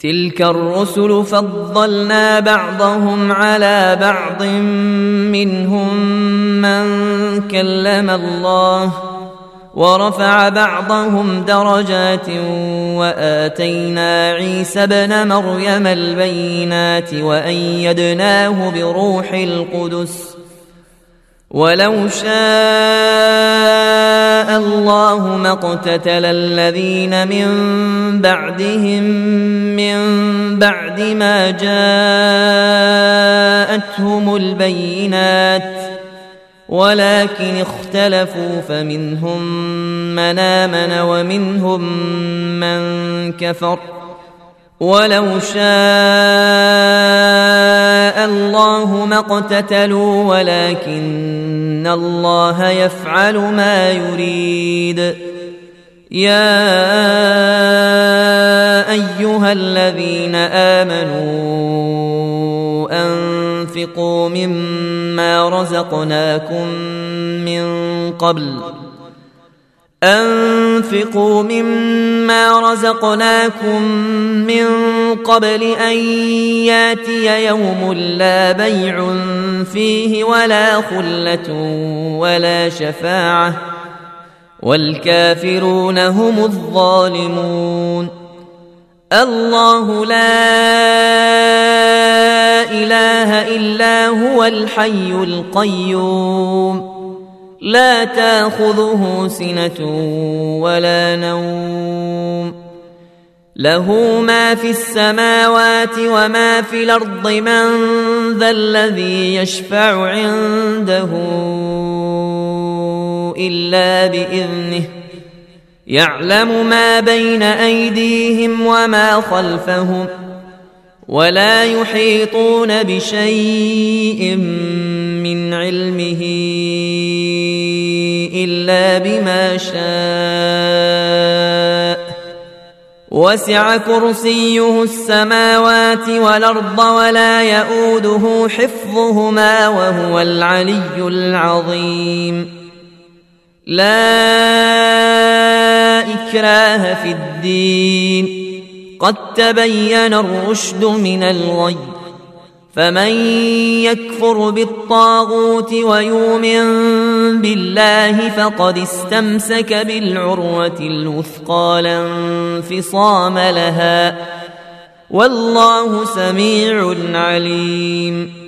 تلك الرسل فضلنا بعضهم على بعض منهم من كلم الله ورفع بعضهم درجات وآتينا عيسى ابن مريم البينات وأيدناه بروح القدس ولو شاء الله ما اقتتل الذين من بعدهم من بعد ما جاءتهم البينات ولكن اختلفوا فمنهم من آمن ومنهم من كفر ولو شاء الله ما اقتتلوا ولكن الله يفعل ما يريد يا أيها الذين آمنوا أنفقوا مما رزقناكم من قبل أن ياتي يوم لا بيع فيه ولا خلة ولا شفاعة والكافرون هم الظالمون الله لا إله إلا هو الحي القيوم لا تأخذه سنة ولا نوم له ما في السماوات وما في الأرض من ذا الذي يشفع عنده إلا بإذنه يعلم ما بين أيديهم وما خلفهم ولا يحيطون بشيء من علمه إلا بما شاء وسع كرسيه السماوات والأرض ولا يؤوده حفظهما وهو العلي العظيم لا إكراه في الدين قد تبين الرشد من الغي فمن يكفر بالطاغوت ويؤمن بالله فقد استمسك بالعروة الوثقى لا انفصام لها والله سميع عليم